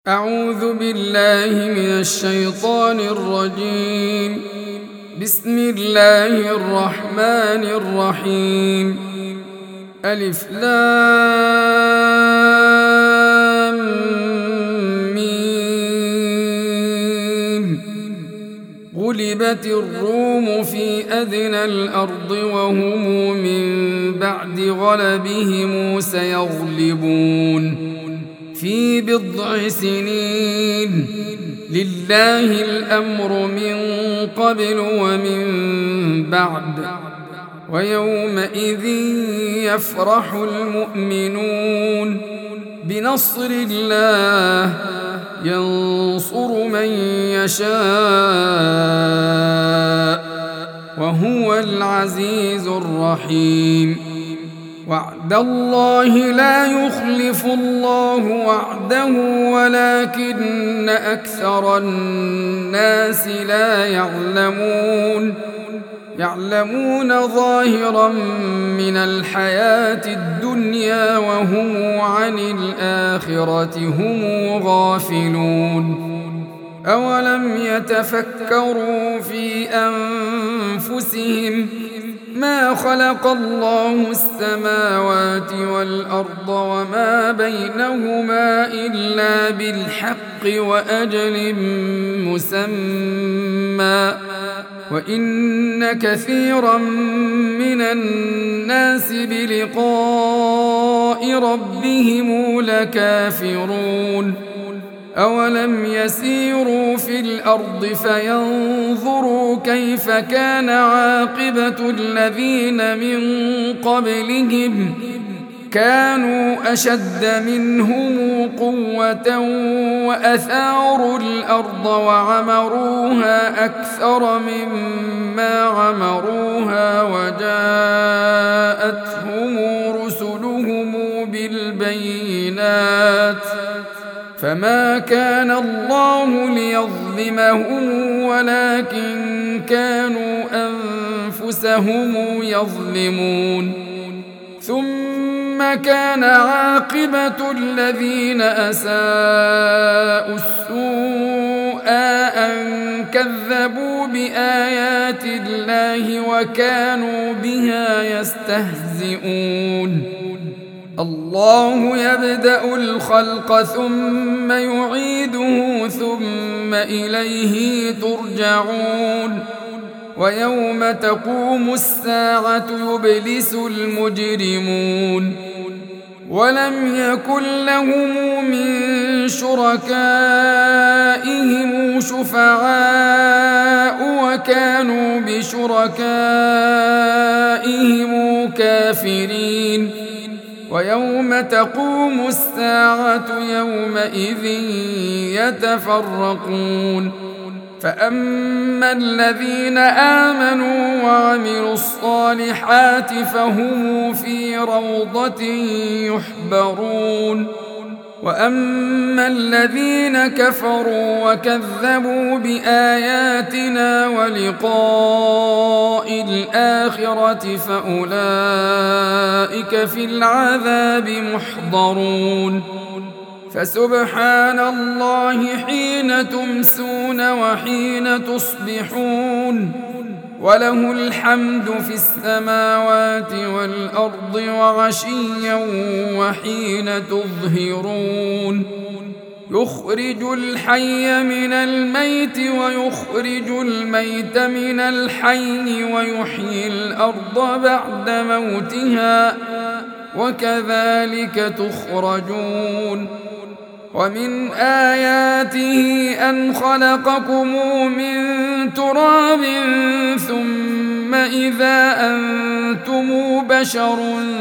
أعوذ بالله من الشيطان الرجيم. بسم الله الرحمن الرحيم. ألف لام ميم. غلبت الروم في أدنى الأرض وهم من بعد غلبهم سيغلبون في بضع سنين. لله الأمر من قبل ومن بعد، ويومئذ يفرح المؤمنون بنصر الله ينصر من يشاء وهو العزيز الرحيم. وعد الله لا يخلف الله وعده ولكن أكثر الناس لا يعلمون ظاهرا من الحياة الدنيا وهم عن الآخرة هم غافلون. أولم يتفكروا في أنفسهم ما خلق الله السماوات والأرض وما بينهما إلا بالحق وأجل مسمى، وإن كثيرا من الناس بلقاء ربهم لكافرون. أولم يسيروا في الأرض فينظروا كيف كان عاقبة الذين من قبلهم كانوا أشد منهم قوة وأثاروا الأرض وعمروها أكثر مما عمروها وجاءتهم رسلهم بالبينات فما كان الله ليظلمهم ولكن كانوا أنفسهم يظلمون. ثم كان عاقبة الذين أساءوا السوء أن كذبوا بآيات الله وكانوا بها يستهزئون. الله يبدأ الخلق ثم يعيده ثم إليه ترجعون. ويوم تقوم الساعة يبلس المجرمون ولم يكن لهم من شركائهم شفعاء وكانوا بشركائهم كافرين. ويوم تقوم الساعة يومئذ يتفرقون. فأما الذين آمنوا وعملوا الصالحات فهم في روضة يحبرون. وأما الذين كفروا وكذبوا بآياتنا ولقاء الآخرة فأولئك في العذاب محضرون. فسبحان الله حين تمسون وحين تصبحون وله الحمد في السماوات والأرض وعشيا وحين تظهرون. يخرج الحي من الميت ويخرج الميت من الحي ويحيي الأرض بعد موتها وكذلك تخرجون. ومن آياته أن خلقكم من تراب ثم إذا أنتم بشر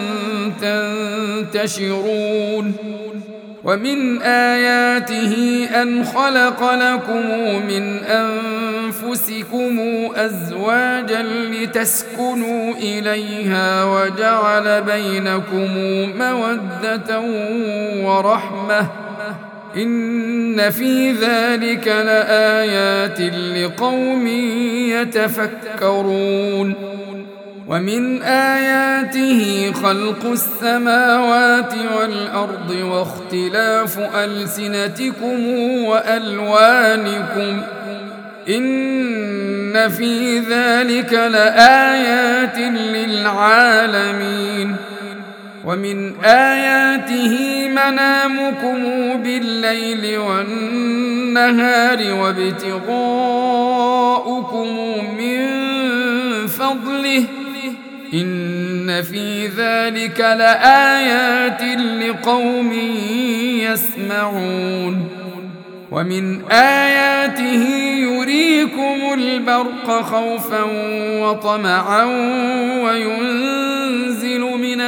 تنتشرون. ومن آياته أن خلق لكم من أنفسكم أزواجا لتسكنوا إليها وجعل بينكم مودة ورحمة إن في ذلك لآيات لقوم يتفكرون. ومن آياته خلق السماوات والأرض واختلاف ألسنتكم وألوانكم إن في ذلك لآيات للعالمين ومن آياته منامكم بالليل والنهار وابتغاؤكم من فضله إن في ذلك لآيات لقوم يسمعون ومن آياته يريكم البرق خوفا وطمعا وينزل من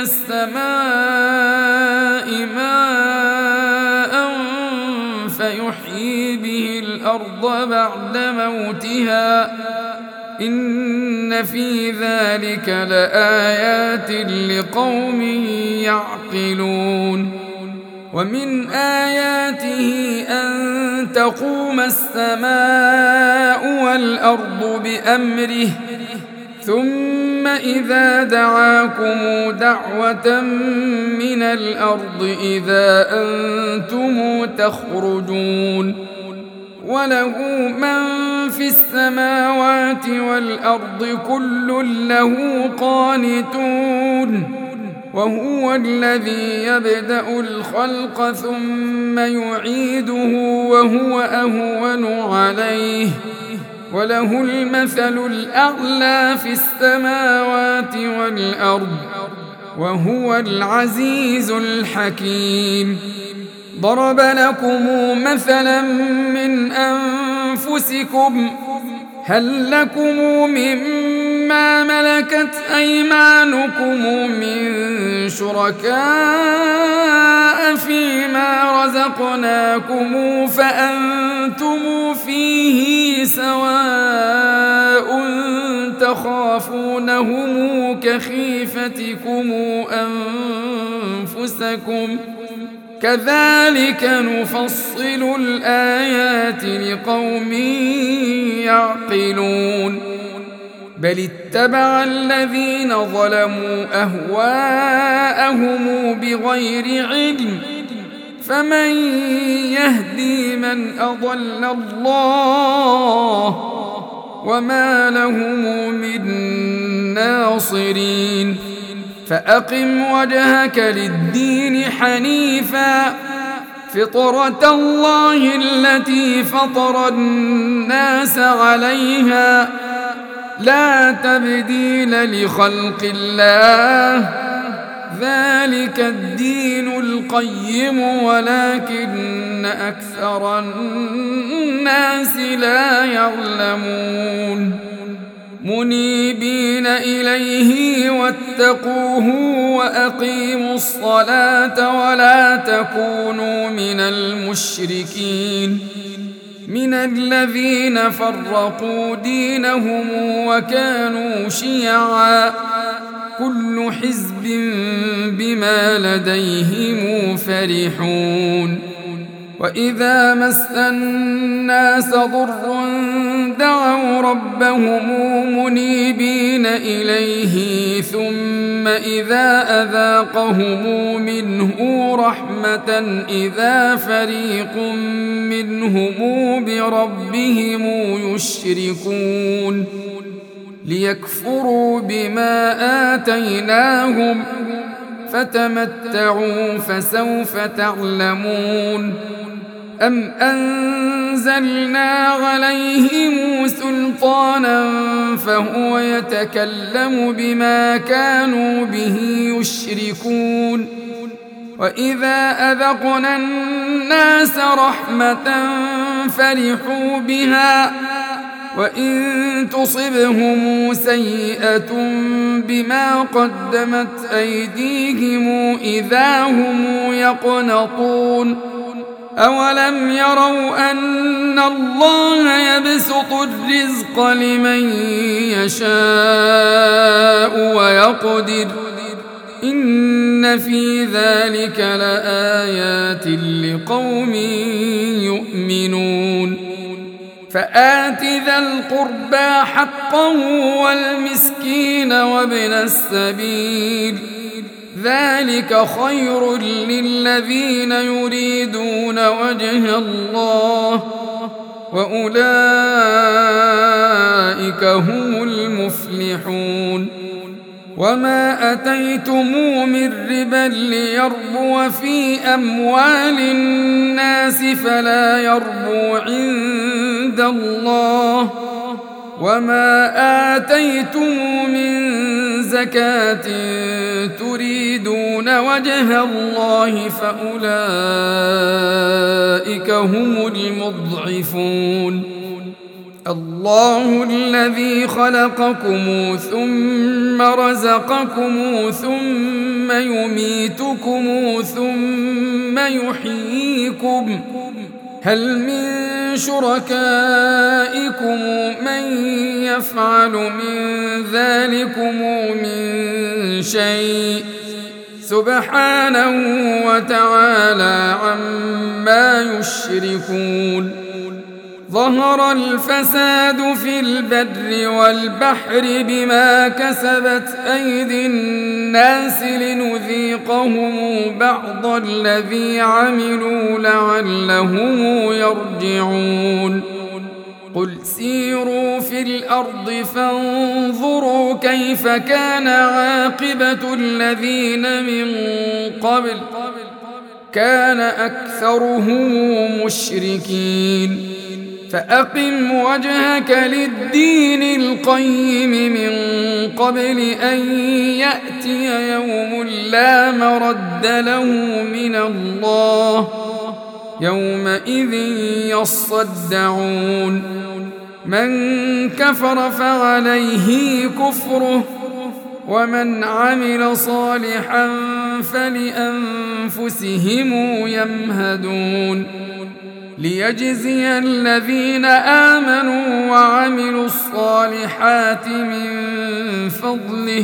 السماء ماء فيحيي به الأرض بعد موتها إن في ذلك لآيات لقوم يعقلون ومن آياته أن تقوم السماء والأرض بأمره ثم إذا دعاكم دعوة من الأرض إذا أنتم تخرجون وله من في السماوات والأرض كل له قانتون وهو الذي يبدأ الخلق ثم يعيده وهو أهون عليه وله المثل الأعلى في السماوات والأرض وهو العزيز الحكيم ضرب لكم مثلا من أنفسكم هل لكم مما ملكت أيمانكم من شركاء فيما رزقناكم فأنتم فيه سواء تخافونهم كخيفتكم أنفسكم كذلك نفصل الآيات لقوم يعقلون بل اتبع الذين ظلموا أهواءهم بغير علم فمن يهدي من أضل الله وما لهم من ناصرين فأقم وجهك للدين حنيفا فطرة الله التي فطر الناس عليها لا تبديل لخلق الله ذلك الدين القيم ولكن أكثر الناس لا يعلمون منيبين إليه واتقوه وأقيموا الصلاة ولا تكونوا من المشركين من الذين فرقوا دينهم وكانوا شيعا كل حزب بما لديهم فرحون وإذا مس الناس ضر دعوا ربهم منيبين إليه ثم إذا أذاقهم منه رحمة إذا فريق منهم بربهم يشركون ليكفروا بما آتيناهم فتمتعوا فسوف تعلمون أم أنزلنا عليهم سلطانا فهو يتكلم بما كانوا به يشركون وإذا أذقنا الناس رحمة فرحوا بها وإن تصبهم سيئة بما قدمت أيديهم إذا هم يقنطون أولم يروا أن الله يبسط الرزق لمن يشاء ويقدر إن في ذلك لآيات لقوم يؤمنون فآت ذا القربى حقه والمسكين وابن السبيل ذلك خير للذين يريدون وجه الله وأولئك هم المفلحون وما أتيتم من ربا ليربو في أموال الناس فلا يربو عند الله وما آتيتم من زكاة تريدون وجه الله فأولئك هم المضعفون الله الذي خلقكم ثم رزقكم ثم يميتكم ثم يحييكم هل من شركائكم من يفعل من ذلكم من شيء سبحانه وتعالى عما يشركون ظهر الفساد في البر والبحر بما كسبت أيدي الناس لنذيقهم بعض الذي عملوا لعلهم يرجعون قل سيروا في الأرض فانظروا كيف كان عاقبة الذين من قبل كان أكثرهم مشركين فأقم وجهك للدين القيم من قبل أن يأتي يوم لا مرد له من الله يومئذ يصدعون من كفر فعليه كفره ومن عمل صالحا فلأنفسهم يمهدون ليجزي الذين آمنوا وعملوا الصالحات من فضله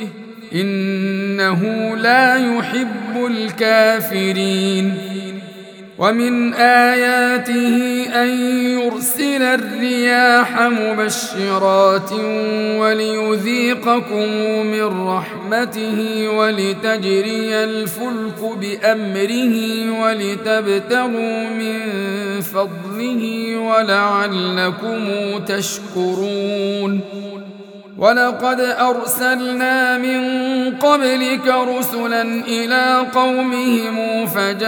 إنه لا يحب الكافرين ومن آياته أن يرسل الرياح مبشرات وليذيقكم من رحمته ولتجري الفلك بأمره ولتبتغوا من فضله ولعلكم تشكرون ولقد أرسلنا من قبلك رسلا إلى قومهم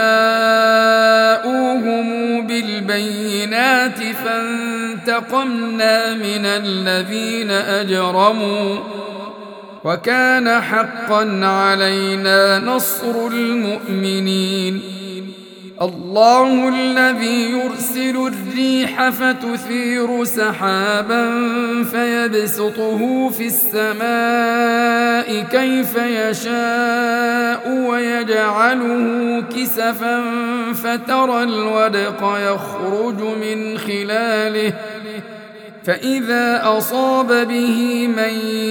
فجاءوهم بالبينات فانتقمنا من الذين أجرموا وكان حقا علينا نصر المؤمنين الله الذي يرسل الريح فتثير سحابا فيبسطه في السماء كيف يشاء ويجعله كسفا فترى الودق يخرج من خلاله فإذا أصاب به من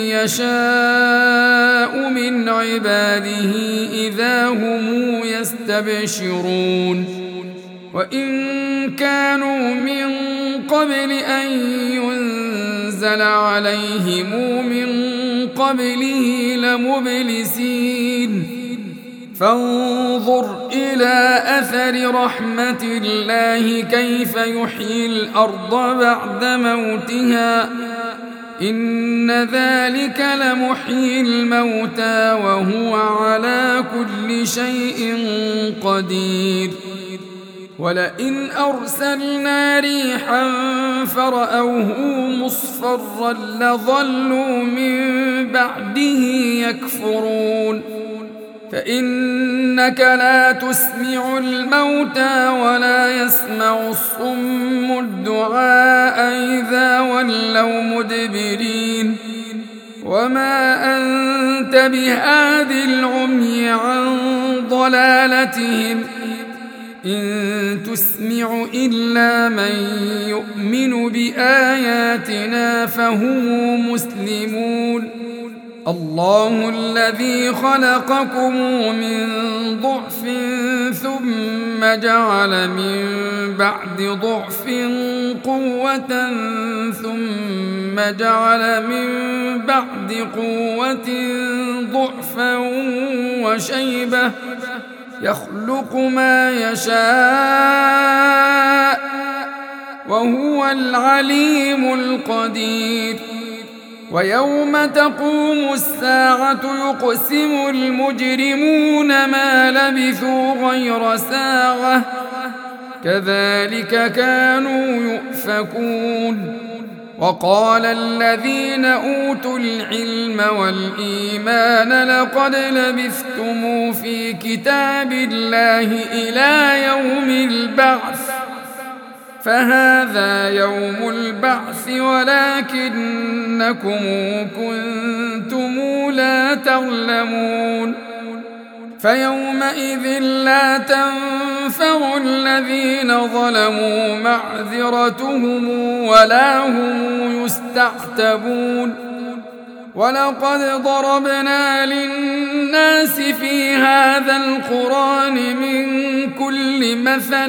يشاء من عباده إذا هم يستبشرون وإن كانوا من قبل أن ينزل عليهم من قبله لمبلسين فانظر إلى أثر رحمة الله كيف يحيي الأرض بعد موتها إن ذلك لمحيي الموتى وهو على كل شيء قدير ولئن أرسلنا ريحا فرأوه مصفرا لظلوا من بعده يكفرون فإنك لا تسمع الموتى ولا يسمع الصم الدعاء إذا ولوا مدبرين وما أنت بهاد العمي عن ضلالتهم إن تسمع إلا من يؤمن بآياتنا فهم مسلمون الله الذي خلقكم من ضعف ثم جعل من بعد ضعف قوة ثم جعل من بعد قوة ضعفا وشيبة يخلق ما يشاء وهو العليم القدير ويوم تقوم الساعة يقسم المجرمون ما لبثوا غير ساعة كذلك كانوا يؤفكون وقال الذين أوتوا العلم والإيمان لقد لبثتم في كتاب الله إلى يوم البعث فهذا يوم البعث ولكنكم كنتم لا تعلمون فيومئذ لا تنفع الذين ظلموا معذرتهم ولا هم يستعتبون ولقد ضربنا للناس في هذا القرآن من كل مثل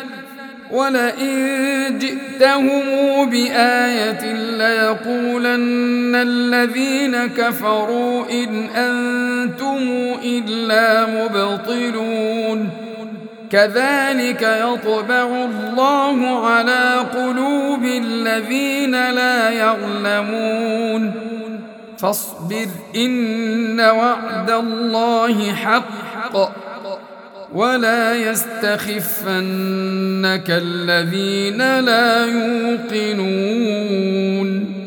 ولئن جئتهم بآية ليقولن الذين كفروا إن أنتم إلا مبطلون كذلك يطبع الله على قلوب الذين لا يعلمون فاصبر إن وعد الله حق ولا يستخفنك الذين لا يوقنون